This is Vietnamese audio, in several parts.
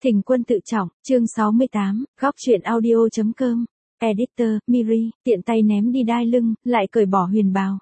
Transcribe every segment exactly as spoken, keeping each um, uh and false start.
Thỉnh quân tự trọng, chương sáu mươi tám, góc truyện audio.com, editor, Miri, tiện tay ném đi đai lưng, lại cởi bỏ huyền bào.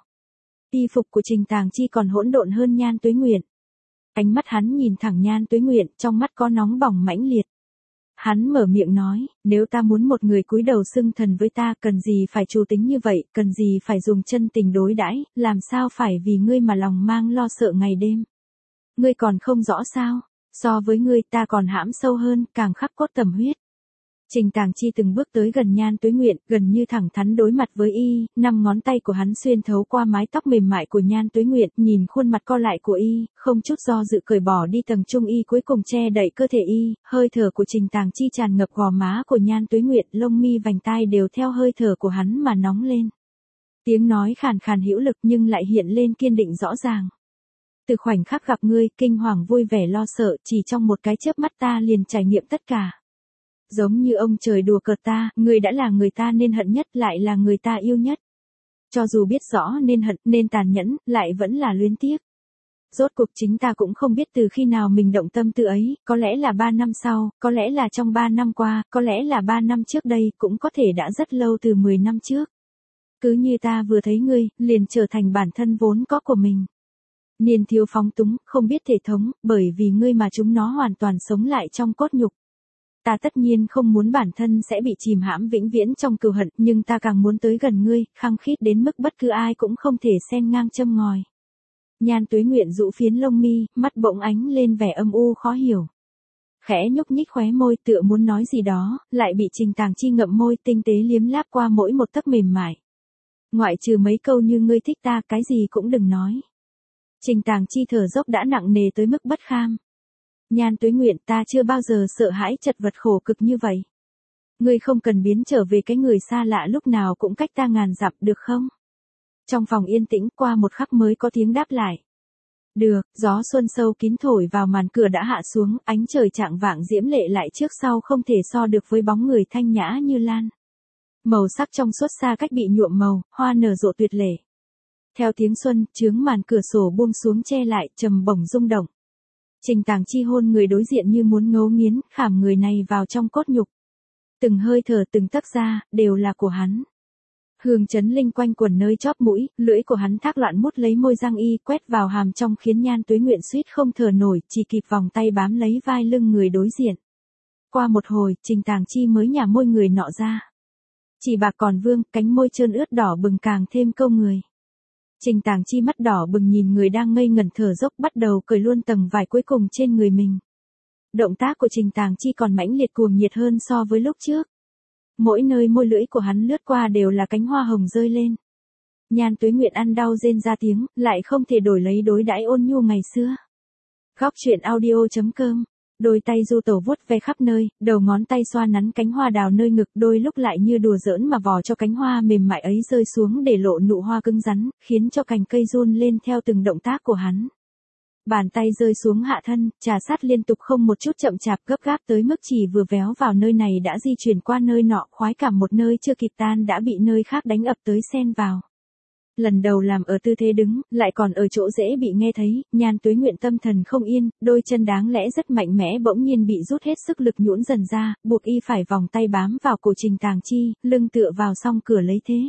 Y phục của Trình Tàng Chi còn hỗn độn hơn Nhan Tuế Nguyện. Ánh mắt hắn nhìn thẳng Nhan Tuế Nguyện, trong mắt có nóng bỏng mãnh liệt. Hắn mở miệng nói, nếu ta muốn một người cúi đầu xưng thần với ta, cần gì phải trù tính như vậy, cần gì phải dùng chân tình đối đãi, làm sao phải vì ngươi mà lòng mang lo sợ ngày đêm. Ngươi còn không rõ sao? So với ngươi ta còn hãm sâu hơn, càng khắc cốt tầm huyết. Trình Tàng Chi từng bước tới gần Nhan Tuế Nguyện, gần như thẳng thắn đối mặt với y, năm ngón tay của hắn xuyên thấu qua mái tóc mềm mại của Nhan Tuế Nguyện, nhìn khuôn mặt co lại của y, không chút do dự cởi bỏ đi tầng trung y cuối cùng che đậy cơ thể y, hơi thở của Trình Tàng Chi tràn ngập gò má của Nhan Tuế Nguyện, lông mi vành tai đều theo hơi thở của hắn mà nóng lên. Tiếng nói khàn khàn hữu lực nhưng lại hiện lên kiên định rõ ràng. Từ khoảnh khắc gặp ngươi, kinh hoàng vui vẻ lo sợ, chỉ trong một cái chớp mắt ta liền trải nghiệm tất cả. Giống như ông trời đùa cợt ta, ngươi đã là người ta nên hận nhất, lại là người ta yêu nhất. Cho dù biết rõ nên hận, nên tàn nhẫn, lại vẫn là luyến tiếc. Rốt cuộc chính ta cũng không biết từ khi nào mình động tâm tư ấy, có lẽ là ba năm sau, có lẽ là trong ba năm qua, có lẽ là ba năm trước đây, cũng có thể đã rất lâu từ mười năm trước. Cứ như ta vừa thấy ngươi, liền trở thành bản thân vốn có của mình. Niên thiếu phóng túng, không biết thể thống, bởi vì ngươi mà chúng nó hoàn toàn sống lại trong cốt nhục. Ta tất nhiên không muốn bản thân sẽ bị chìm hãm vĩnh viễn trong cừu hận, nhưng ta càng muốn tới gần ngươi, khăng khít đến mức bất cứ ai cũng không thể xen ngang châm ngòi. Nhan Tuế Nguyện dụ phiến lông mi, mắt bỗng ánh lên vẻ âm u khó hiểu. Khẽ nhúc nhích khóe môi tựa muốn nói gì đó, lại bị Trình Tàng Chi ngậm môi tinh tế liếm láp qua mỗi một tấc mềm mại. Ngoại trừ mấy câu như ngươi thích ta, cái gì cũng đừng nói. Trình Tàng Chi thở dốc đã nặng nề tới mức bất kham. Nhan Tuế Nguyện, ta chưa bao giờ sợ hãi chật vật khổ cực như vậy. Ngươi không cần biến trở về cái người xa lạ lúc nào cũng cách ta ngàn dặm được không? Trong phòng yên tĩnh qua một khắc mới có tiếng đáp lại. Được, gió xuân sâu kín thổi vào màn cửa đã hạ xuống, ánh trời chạng vạng diễm lệ lại trước sau không thể so được với bóng người thanh nhã như lan. Màu sắc trong suốt xa cách bị nhuộm màu, hoa nở rộ tuyệt lệ. Theo tiếng xuân, chướng màn cửa sổ buông xuống che lại, trầm bổng rung động. Trình Tàng Chi hôn người đối diện như muốn ngấu nghiến, khảm người này vào trong cốt nhục. Từng hơi thở từng tấc da, đều là của hắn. Hương chấn linh quanh quẩn nơi chóp mũi, lưỡi của hắn thác loạn mút lấy môi răng y, quét vào hàm trong khiến Nhan Tuế Nguyện suýt không thở nổi, chỉ kịp vòng tay bám lấy vai lưng người đối diện. Qua một hồi, Trình Tàng Chi mới nhả môi người nọ ra. Chỉ bạc còn vương, cánh môi trơn ướt đỏ bừng càng thêm câu người. Trình Tàng Chi mắt đỏ bừng nhìn người đang ngây ngẩn thở dốc bắt đầu cởi luôn tầng vải cuối cùng trên người mình. Động tác của Trình Tàng Chi còn mãnh liệt cuồng nhiệt hơn so với lúc trước. Mỗi nơi môi lưỡi của hắn lướt qua đều là cánh hoa hồng rơi lên. Nhan Tuế Nguyện ăn đau rên ra tiếng, lại không thể đổi lấy đối đãi ôn nhu ngày xưa. Góc truyện audio.com. Đôi tay du tẩu vuốt ve khắp nơi, đầu ngón tay xoa nắn cánh hoa đào nơi ngực, đôi lúc lại như đùa giỡn mà vò cho cánh hoa mềm mại ấy rơi xuống để lộ nụ hoa cứng rắn, khiến cho cành cây run lên theo từng động tác của hắn. Bàn tay rơi xuống hạ thân, trà sát liên tục không một chút chậm chạp gấp gáp tới mức chỉ vừa véo vào nơi này đã di chuyển qua nơi nọ, khoái cảm một nơi chưa kịp tan đã bị nơi khác đánh ập tới xen vào. Lần đầu làm ở tư thế đứng, lại còn ở chỗ dễ bị nghe thấy, Nhan Tuế Nguyện tâm thần không yên, đôi chân đáng lẽ rất mạnh mẽ bỗng nhiên bị rút hết sức lực nhũn dần ra, buộc y phải vòng tay bám vào cổ Trình Tàng Chi, lưng tựa vào song cửa lấy thế.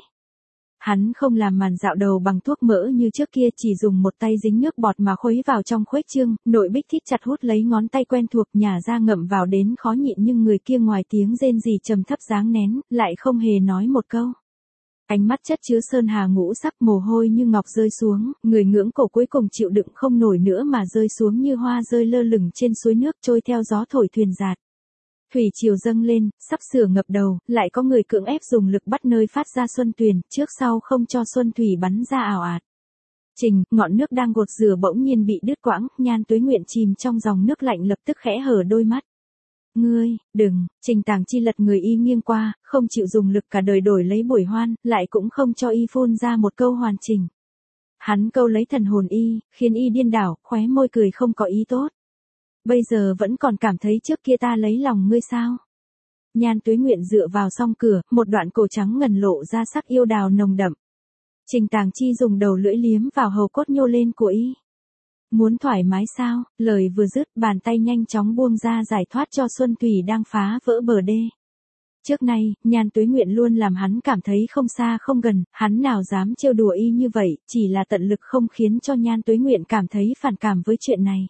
Hắn không làm màn dạo đầu bằng thuốc mỡ như trước kia, chỉ dùng một tay dính nước bọt mà khuấy vào trong khuếch trương, nội bích thít chặt hút lấy ngón tay quen thuộc nhả ra ngậm vào đến khó nhịn, nhưng người kia ngoài tiếng rên rỉ trầm thấp dáng nén, lại không hề nói một câu. Ánh mắt chất chứa sơn hà ngũ sắc, mồ hôi như ngọc rơi xuống, người ngưỡng cổ cuối cùng chịu đựng không nổi nữa mà rơi xuống như hoa rơi lơ lửng trên suối nước trôi theo gió thổi thuyền dạt. Thủy triều dâng lên, sắp sửa ngập đầu, lại có người cưỡng ép dùng lực bắt nơi phát ra xuân tuyền, trước sau không cho xuân thủy bắn ra ảo ạt. Trình, ngọn nước đang gột rửa bỗng nhiên bị đứt quãng, Nhan Tuế Nguyện chìm trong dòng nước lạnh lập tức khẽ hở đôi mắt. Ngươi, đừng, Trình Tàng Chi lật người y nghiêng qua, không chịu dùng lực cả đời đổi lấy buổi hoan, lại cũng không cho y phun ra một câu hoàn chỉnh. Hắn câu lấy thần hồn y, khiến y điên đảo, khóe môi cười không có ý tốt. Bây giờ vẫn còn cảm thấy trước kia ta lấy lòng ngươi sao? Nhan Tuế Nguyện dựa vào song cửa, một đoạn cổ trắng ngần lộ ra sắc yêu đào nồng đậm. Trình Tàng Chi dùng đầu lưỡi liếm vào hầu cốt nhô lên của y. Muốn thoải mái sao? Lời vừa dứt, bàn tay nhanh chóng buông ra giải thoát cho Xuân Thủy đang phá vỡ bờ đê. Trước nay, Nhan Tuế Nguyện luôn làm hắn cảm thấy không xa không gần, hắn nào dám trêu đùa y như vậy, chỉ là tận lực không khiến cho Nhan Tuế Nguyện cảm thấy phản cảm với chuyện này.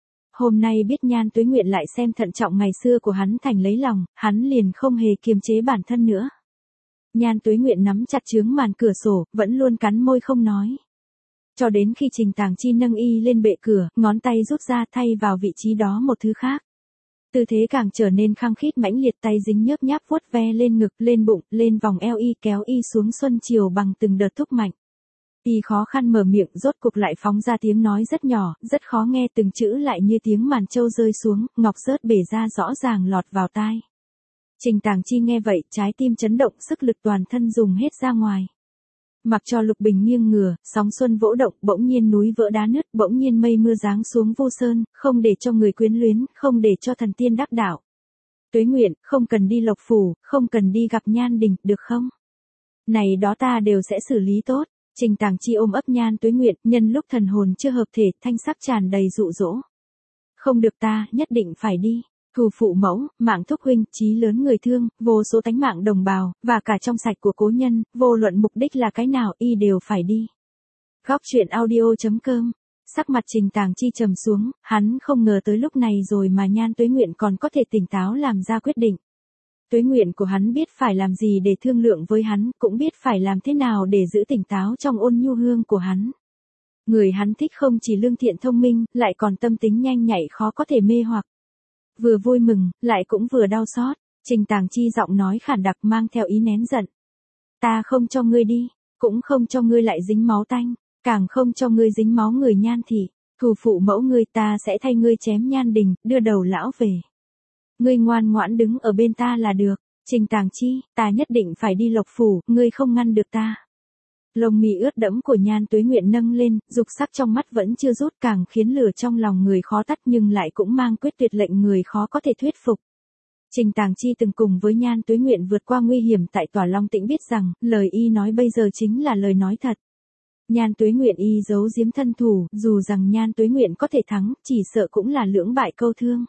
Hôm nay biết Nhan Tuế Nguyện lại xem thận trọng ngày xưa của hắn thành lấy lòng, hắn liền không hề kiềm chế bản thân nữa. Nhan Tuế Nguyện nắm chặt chướng màn cửa sổ, vẫn luôn cắn môi không nói. Cho đến khi Trình Tàng Chi nâng y lên bệ cửa, ngón tay rút ra thay vào vị trí đó một thứ khác. Tư thế càng trở nên khăng khít mãnh liệt, tay dính nhớp nháp vuốt ve lên ngực, lên bụng, lên vòng eo y, kéo y xuống xuân chiều bằng từng đợt thúc mạnh. Y khó khăn mở miệng, rốt cục lại phóng ra tiếng nói rất nhỏ, rất khó nghe, từng chữ lại như tiếng màn trâu rơi xuống, ngọc rớt bể ra rõ ràng lọt vào tai. Trình Tàng Chi nghe vậy, trái tim chấn động, sức lực toàn thân dùng hết ra ngoài. Mặc cho Lục Bình nghiêng ngửa, sóng xuân vỗ động, bỗng nhiên núi vỡ đá nứt, bỗng nhiên mây mưa giáng xuống vô sơn, không để cho người quyến luyến, không để cho thần tiên đắc đạo. Tuế Nguyện, không cần đi Lộc Phủ, không cần đi gặp Nhan Đình, được không? Này đó ta đều sẽ xử lý tốt. Trình Tàng Chi ôm ấp Nhan Tuế Nguyện, nhân lúc thần hồn chưa hợp thể, thanh sắc tràn đầy dụ dỗ. Không được, ta nhất định phải đi. Thù phụ mẫu, mạng thúc huynh, chí lớn người thương, vô số tánh mạng đồng bào, và cả trong sạch của cố nhân, vô luận mục đích là cái nào, y đều phải đi. Góc truyện audio chấm com. Sắc mặt Trình Tàng Chi trầm xuống, hắn không ngờ tới lúc này rồi mà Nhan Tuế Nguyện còn có thể tỉnh táo làm ra quyết định. Tuế Nguyện của hắn biết phải làm gì để thương lượng với hắn, cũng biết phải làm thế nào để giữ tỉnh táo trong ôn nhu hương của hắn. Người hắn thích không chỉ lương thiện thông minh, lại còn tâm tính nhanh nhạy khó có thể mê hoặc. Vừa vui mừng, lại cũng vừa đau xót, Trình Tàng Chi giọng nói khản đặc mang theo ý nén giận. Ta không cho ngươi đi, cũng không cho ngươi lại dính máu tanh, càng không cho ngươi dính máu người Nhan thị, thù phụ mẫu ngươi, ta sẽ thay ngươi chém Nhan Đình, đưa đầu lão về. Ngươi ngoan ngoãn đứng ở bên ta là được. Trình Tàng Chi, ta nhất định phải đi Lộc Phủ, ngươi không ngăn được ta. Lông mi ướt đẫm của Nhan Tuế Nguyện nâng lên, dục sắc trong mắt vẫn chưa rút, càng khiến lửa trong lòng người khó tắt, nhưng lại cũng mang quyết tuyệt lệnh người khó có thể thuyết phục. Trình Tàng Chi từng cùng với Nhan Tuế Nguyện vượt qua nguy hiểm tại Tỏa Long Tĩnh, biết rằng, lời y nói bây giờ chính là lời nói thật. Nhan Tuế Nguyện y giấu giếm thân thủ, dù rằng Nhan Tuế Nguyện có thể thắng, chỉ sợ cũng là lưỡng bại câu thương.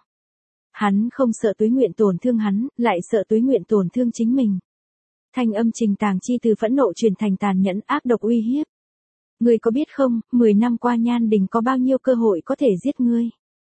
Hắn không sợ Tuế Nguyện tổn thương hắn, lại sợ Tuế Nguyện tổn thương chính mình. Thanh âm Trình Tàng Chi từ phẫn nộ truyền thành tàn nhẫn, ác độc uy hiếp. Ngươi có biết không, mười năm qua Nhan Đình có bao nhiêu cơ hội có thể giết ngươi.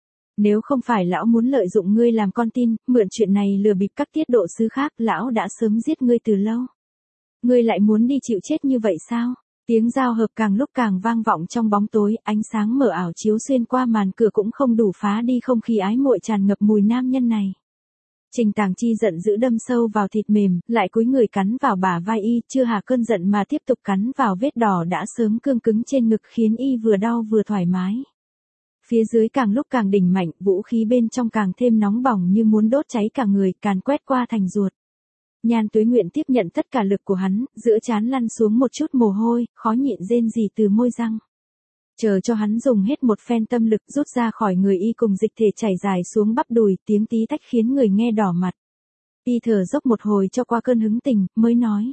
Nếu không phải lão muốn lợi dụng ngươi làm con tin, mượn chuyện này lừa bịp các tiết độ sứ khác, lão đã sớm giết ngươi từ lâu. Ngươi lại muốn đi chịu chết như vậy sao? Tiếng giao hợp càng lúc càng vang vọng trong bóng tối, ánh sáng mờ ảo chiếu xuyên qua màn cửa cũng không đủ phá đi không khí ái muội tràn ngập mùi nam nhân này. Trình Tàng Chi giận dữ đâm sâu vào thịt mềm, lại cúi người cắn vào bả vai y, chưa hạ cơn giận mà tiếp tục cắn vào vết đỏ đã sớm cương cứng trên ngực, khiến y vừa đau vừa thoải mái. Phía dưới càng lúc càng đỉnh mạnh, vũ khí bên trong càng thêm nóng bỏng như muốn đốt cháy cả người, càn quét qua thành ruột. Nhan Tuế Nguyện tiếp nhận tất cả lực của hắn, giữa trán lăn xuống một chút mồ hôi, khó nhịn rên rỉ từ môi răng. Chờ cho hắn dùng hết một phen tâm lực rút ra khỏi người y, cùng dịch thể chảy dài xuống bắp đùi, tiếng tí tách khiến người nghe đỏ mặt. Y thở dốc một hồi cho qua cơn hứng tình, mới nói.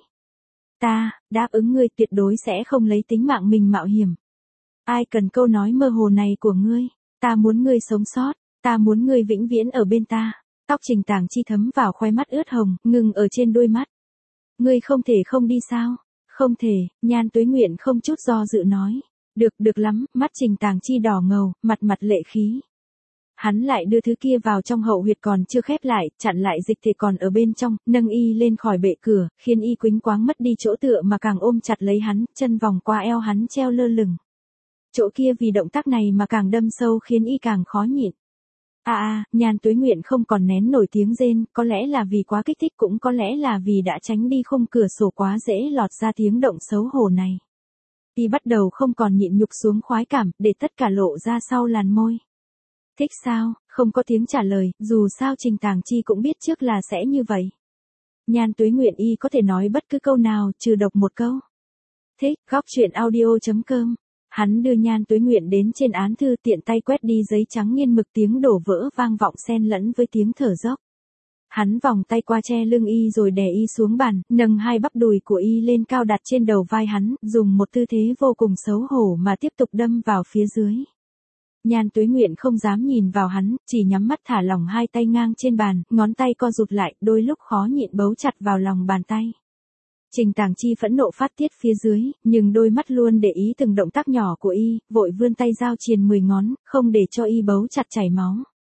Ta, đáp ứng ngươi tuyệt đối sẽ không lấy tính mạng mình mạo hiểm. Ai cần câu nói mơ hồ này của ngươi, ta muốn ngươi sống sót, ta muốn ngươi vĩnh viễn ở bên ta. Tóc Trình Tàng Chi thấm vào khóe mắt ướt hồng, ngừng ở trên đôi mắt. Ngươi không thể không đi sao? Không thể, Nhan Tuế Nguyện không chút do dự nói. Được, được lắm, mắt Trình Tàng Chi đỏ ngầu, mặt mặt lệ khí. Hắn lại đưa thứ kia vào trong hậu huyệt còn chưa khép lại, chặn lại dịch thể còn ở bên trong, nâng y lên khỏi bệ cửa, khiến y quĩnh quáng mất đi chỗ tựa mà càng ôm chặt lấy hắn, chân vòng qua eo hắn treo lơ lửng. Chỗ kia vì động tác này mà càng đâm sâu khiến y càng khó nhịn. À à, Nhan Tuế Nguyện không còn nén nổi tiếng rên, có lẽ là vì quá kích thích, cũng có lẽ là vì đã tránh đi khung cửa sổ quá dễ lọt ra tiếng động xấu hổ này. Y bắt đầu không còn nhịn nhục xuống khoái cảm, để tất cả lộ ra sau làn môi. Thích sao? Không có tiếng trả lời, dù sao Trình Tàng Chi cũng biết trước là sẽ như vậy. Nhan Tuế Nguyện y có thể nói bất cứ câu nào, trừ độc một câu. Thích, góc truyện audio chấm com. Hắn đưa Nhan Tuế Nguyện đến trên án thư, tiện tay quét đi giấy trắng nghiên mực, tiếng đổ vỡ vang vọng xen lẫn với tiếng thở dốc. Hắn vòng tay qua che lưng y rồi đè y xuống bàn, nâng hai bắp đùi của y lên cao đặt trên đầu vai hắn, dùng một tư thế vô cùng xấu hổ mà tiếp tục đâm vào phía dưới. Nhan Tuế Nguyện không dám nhìn vào hắn, chỉ nhắm mắt thả lỏng hai tay ngang trên bàn, ngón tay co rụt lại, đôi lúc khó nhịn bấu chặt vào lòng bàn tay. Trình Tàng Chi phẫn nộ phát tiết phía dưới, nhưng đôi mắt luôn để ý từng động tác nhỏ của y, vội vươn tay giao triền mười ngón, không để cho y bấu chặt chảy máu.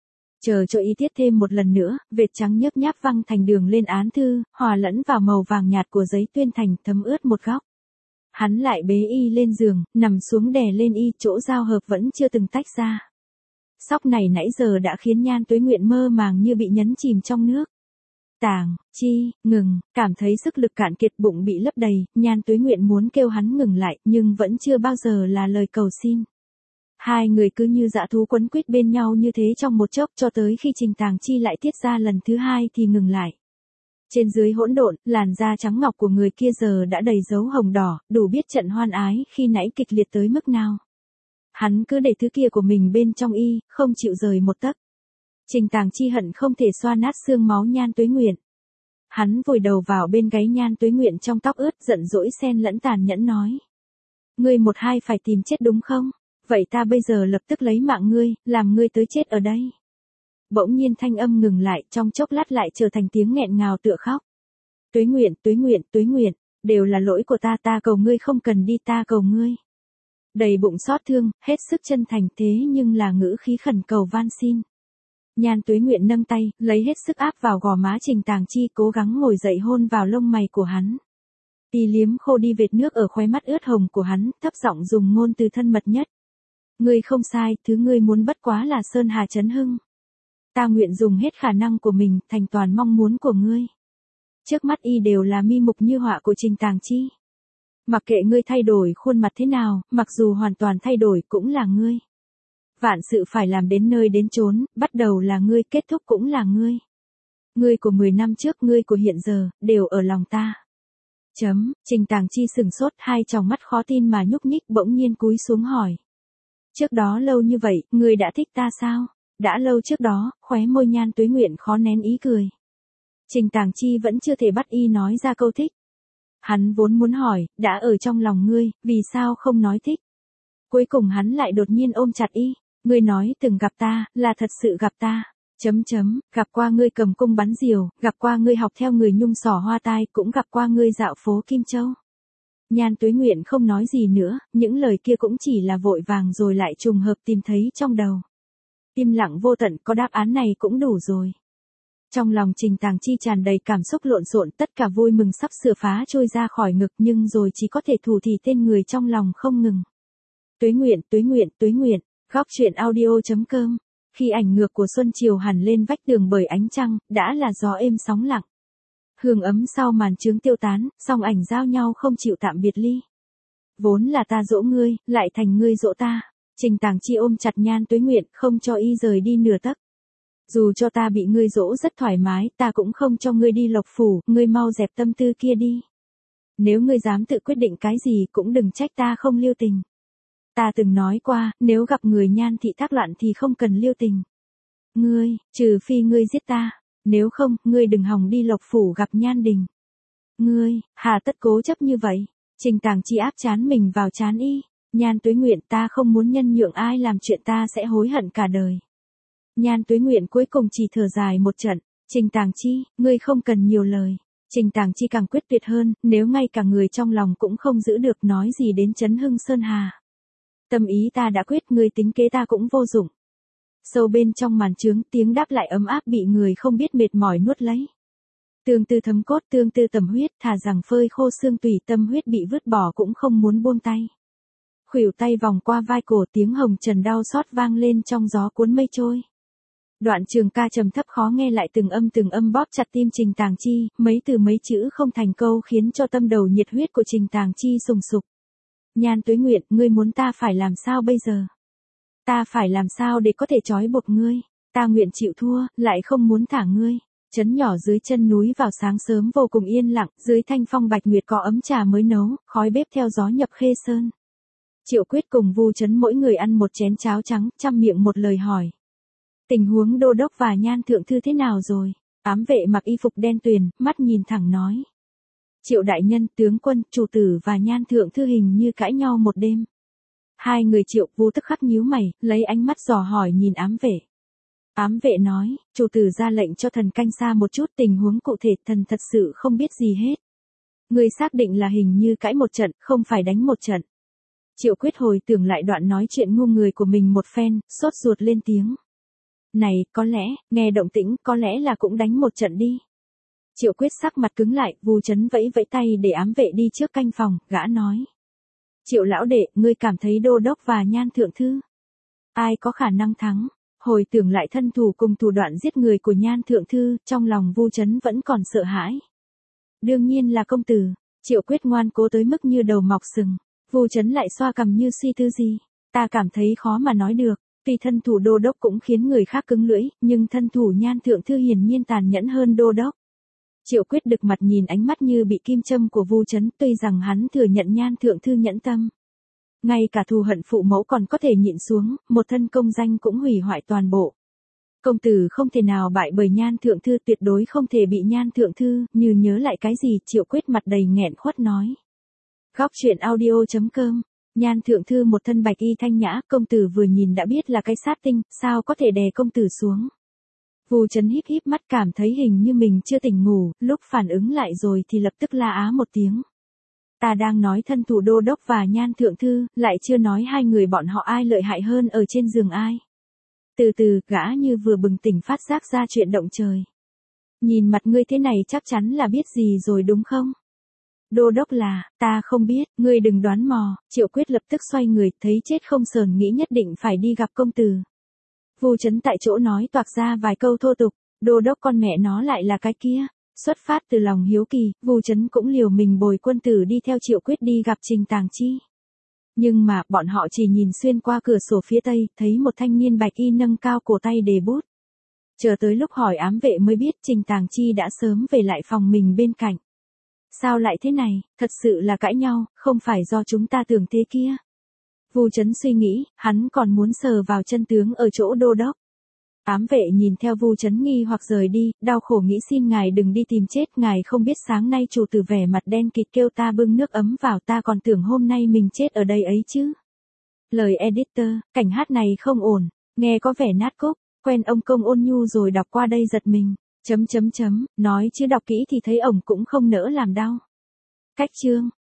Chờ cho y tiết thêm một lần nữa, vệt trắng nhấp nháp văng thành đường lên án thư, hòa lẫn vào màu vàng nhạt của giấy tuyên thành, thấm ướt một góc. Hắn lại bế y lên giường, nằm xuống đè lên y, chỗ giao hợp vẫn chưa từng tách ra. Sóc này nãy giờ đã khiến Nhan Tuế Nguyện mơ màng như bị nhấn chìm trong nước. Tàng Chi, ngừng, cảm thấy sức lực cạn kiệt, bụng bị lấp đầy, Nhan Tuế Nguyện muốn kêu hắn ngừng lại, nhưng vẫn chưa bao giờ là lời cầu xin. Hai người cứ như dã thú quấn quýt bên nhau như thế trong một chốc, cho tới khi Trình Tàng Chi lại tiết ra lần thứ hai thì ngừng lại. Trên dưới hỗn độn, làn da trắng ngọc của người kia giờ đã đầy dấu hồng đỏ, đủ biết trận hoan ái khi nãy kịch liệt tới mức nào. Hắn cứ để thứ kia của mình bên trong y, không chịu rời một tấc. Trình Tàng Chi hận không thể xoa nát xương máu Nhan Tuế Nguyện. Hắn vùi đầu vào bên gáy Nhan Tuế Nguyện trong tóc ướt, giận dỗi xen lẫn tàn nhẫn nói. Ngươi một hai phải tìm chết đúng không? Vậy ta bây giờ lập tức lấy mạng ngươi, làm ngươi tới chết ở đây. Bỗng nhiên thanh âm ngừng lại, trong chốc lát lại trở thành tiếng nghẹn ngào tựa khóc. Tuế Nguyện, Tuế Nguyện, Tuế Nguyện, đều là lỗi của ta, ta cầu ngươi không cần đi, ta cầu ngươi. Đầy bụng xót thương, hết sức chân thành, thế nhưng là ngữ khí khẩn cầu van xin. Nhan Tuế Nguyện nâng tay, lấy hết sức áp vào gò má Trình Tàng Chi, cố gắng ngồi dậy hôn vào lông mày của hắn. Y liếm khô đi vệt nước ở khóe mắt ướt hồng của hắn, thấp giọng dùng ngôn từ thân mật nhất. Ngươi không sai, thứ ngươi muốn bất quá là Sơn Hà Chấn Hưng. Ta nguyện dùng hết khả năng của mình, thành toàn mong muốn của ngươi. Trước mắt y đều là mi mục như họa của Trình Tàng Chi. Mặc kệ ngươi thay đổi khuôn mặt thế nào, mặc dù hoàn toàn thay đổi cũng là ngươi. Vạn sự phải làm đến nơi đến chốn, bắt đầu là ngươi, kết thúc cũng là ngươi. Ngươi của mười năm trước, ngươi của hiện giờ, đều ở lòng ta. Chấm, Trình Tàng Chi sừng sốt, hai tròng mắt khó tin mà nhúc nhích, bỗng nhiên cúi xuống hỏi. Trước đó lâu như vậy, ngươi đã thích ta sao? Đã lâu trước đó, khóe môi Nhan Tuế Nguyện khó nén ý cười. Trình Tàng Chi vẫn chưa thể bắt y nói ra câu thích. Hắn vốn muốn hỏi, đã ở trong lòng ngươi, vì sao không nói thích? Cuối cùng hắn lại đột nhiên ôm chặt y. Ngươi nói từng gặp ta, là thật sự gặp ta. Chấm chấm, gặp qua ngươi cầm cung bắn diều, gặp qua ngươi học theo người nhung sỏ hoa tai, cũng gặp qua ngươi dạo phố Kim Châu. Nhan Tuế Nguyện không nói gì nữa, những lời kia cũng chỉ là vội vàng rồi lại trùng hợp tìm thấy trong đầu. Im lặng vô tận, có đáp án này cũng đủ rồi. Trong lòng Trình Tàng Chi tràn đầy cảm xúc lộn xộn, tất cả vui mừng sắp sửa phá trôi ra khỏi ngực, nhưng rồi chỉ có thể thủ thỉ tên người trong lòng không ngừng. Tuế Nguyện, Tuế Nguyện, Tuế Nguyện, góc truyện audio chấm com. Khi ảnh ngược của Xuân Chiều hằn lên vách tường bởi ánh trăng, đã là gió êm sóng lặng. Hương ấm sau màn trướng tiêu tán, song ảnh giao nhau không chịu tạm biệt ly. Vốn là ta dỗ ngươi, lại thành ngươi dỗ ta. Trình Tàng Chi ôm chặt Nhan Tuế Nguyện, không cho y rời đi nửa tấc. Dù cho ta bị ngươi dỗ rất thoải mái, ta cũng không cho ngươi đi Lộc Phủ, ngươi mau dẹp tâm tư kia đi. Nếu ngươi dám tự quyết định cái gì cũng đừng trách ta không lưu tình. Ta từng nói qua, nếu gặp người Nhan thị thác loạn thì không cần lưu tình. Ngươi, trừ phi ngươi giết ta, nếu không, ngươi đừng hòng đi Lộc Phủ gặp Nhan Đình. Ngươi, hà tất cố chấp như vậy? Trình Tàng Chi áp chán mình vào chán y. Nhan Tuế Nguyện, ta không muốn nhân nhượng ai làm chuyện ta sẽ hối hận cả đời. Nhan Tuế Nguyện cuối cùng chỉ thở dài một trận. Trình Tàng Chi, ngươi không cần nhiều lời. Trình Tàng Chi càng quyết tuyệt hơn, nếu ngay cả người trong lòng cũng không giữ được, nói gì đến Chấn Hưng Sơn Hà. Tâm ý ta đã quyết, ngươi tính kế ta cũng vô dụng. Sâu bên trong màn trướng, tiếng đáp lại ấm áp bị người không biết mệt mỏi nuốt lấy. Tương tư thấm cốt, tương tư tầm huyết, thà rằng phơi khô xương tủy, tâm huyết bị vứt bỏ cũng không muốn buông tay. Khuỷu tay vòng qua vai cổ, tiếng hồng trần đau xót vang lên trong gió cuốn mây trôi. Đoạn trường ca trầm thấp khó nghe lại từng âm từng âm bóp chặt tim Trình Tàng Chi, mấy từ mấy chữ không thành câu khiến cho tâm đầu nhiệt huyết của Trình Tàng Chi sùng sục. Nhan Tuế Nguyện, ngươi muốn ta phải làm sao bây giờ? Ta phải làm sao để có thể trói buộc ngươi? Ta nguyện chịu thua, lại không muốn thả ngươi. Trấn nhỏ dưới chân núi vào sáng sớm vô cùng yên lặng, dưới thanh phong bạch nguyệt có ấm trà mới nấu, khói bếp theo gió nhập Khê Sơn. Triệu Quyết cùng Vu Trấn mỗi người ăn một chén cháo trắng, chăm miệng một lời hỏi. Tình huống đô đốc và Nhan thượng thư thế nào rồi? Ám vệ mặc y phục đen tuyền, mắt nhìn thẳng nói. Triệu đại nhân, tướng quân, chủ tử và Nhan thượng thư hình như cãi nhau một đêm. Hai người Triệu Vu tức khắc nhíu mày, lấy ánh mắt dò hỏi nhìn ám vệ. Ám vệ nói, chủ tử ra lệnh cho thần canh xa một chút, tình huống cụ thể thần thật sự không biết gì hết. Người xác định là hình như cãi một trận, không phải đánh một trận. Triệu Quyết hồi tưởng lại đoạn nói chuyện ngu người của mình một phen, sốt ruột lên tiếng. Này, có lẽ, nghe động tĩnh, có lẽ là cũng đánh một trận đi. Triệu Quyết sắc mặt cứng lại, Vu Chấn vẫy vẫy tay để ám vệ đi trước canh phòng, gã nói. Triệu lão đệ, ngươi cảm thấy đô đốc và Nhan thượng thư. Ai có khả năng thắng? Hồi tưởng lại thân thủ cùng thủ đoạn giết người của Nhan thượng thư, trong lòng Vu Chấn vẫn còn sợ hãi. Đương nhiên là công tử. Triệu Quyết ngoan cố tới mức như đầu mọc sừng. Vu Chấn lại xoa cằm như suy tư gì. Ta cảm thấy khó mà nói được. Tuy thân thủ đô đốc cũng khiến người khác cứng lưỡi, nhưng thân thủ Nhan thượng thư hiển nhiên tàn nhẫn hơn đô đốc. Triệu Quyết đực mặt nhìn ánh mắt như bị kim châm của Vu Chấn, tuy rằng hắn thừa nhận Nhan thượng thư nhẫn tâm. Ngay cả thù hận phụ mẫu còn có thể nhịn xuống, một thân công danh cũng hủy hoại toàn bộ. Công tử không thể nào bại bởi Nhan thượng thư, tuyệt đối không thể bị Nhan thượng thư, như nhớ lại cái gì, Triệu Quyết mặt đầy nghẹn khuất nói. Góc truyện audio chấm com. Nhan thượng thư một thân bạch y thanh nhã, công tử vừa nhìn đã biết là cái sát tinh, sao có thể đè công tử xuống. Vu Chấn híp híp mắt cảm thấy hình như mình chưa tỉnh ngủ, lúc phản ứng lại rồi thì lập tức la á một tiếng. Ta đang nói thân thủ đô đốc và Nhan thượng thư, lại chưa nói hai người bọn họ ai lợi hại hơn ở trên giường ai. Từ từ, gã như vừa bừng tỉnh phát giác ra chuyện động trời. Nhìn mặt ngươi thế này chắc chắn là biết gì rồi đúng không? Đô đốc là, ta không biết, ngươi đừng đoán mò. Triệu Quyết lập tức xoay người, thấy chết không sờn nghĩ nhất định phải đi gặp công tử. Vu Chấn tại chỗ nói toạc ra vài câu thô tục, đô đốc con mẹ nó lại là cái kia. Xuất phát từ lòng hiếu kỳ, Vu Chấn cũng liều mình bồi quân tử đi theo Triệu Quyết đi gặp Trình Tàng Chi. Nhưng mà, bọn họ chỉ nhìn xuyên qua cửa sổ phía tây, thấy một thanh niên bạch y nâng cao cổ tay đề bút. Chờ tới lúc hỏi ám vệ mới biết Trình Tàng Chi đã sớm về lại phòng mình bên cạnh. Sao lại thế này, thật sự là cãi nhau, không phải do chúng ta tưởng thế kia. Vu Chấn suy nghĩ, hắn còn muốn sờ vào chân tướng ở chỗ đô đốc. Ám vệ nhìn theo Vu Chấn nghi hoặc rời đi, đau khổ nghĩ xin ngài đừng đi tìm chết, ngài không biết sáng nay chủ tử vẻ mặt đen kịt kêu ta bưng nước ấm vào, ta còn tưởng hôm nay mình chết ở đây ấy chứ. Lời editor, cảnh hát này không ổn, nghe có vẻ nát cốc, quen ông công ôn nhu rồi đọc qua đây giật mình, chấm chấm chấm, nói chứ đọc kỹ thì thấy ổng cũng không nỡ làm đau. Cách chương.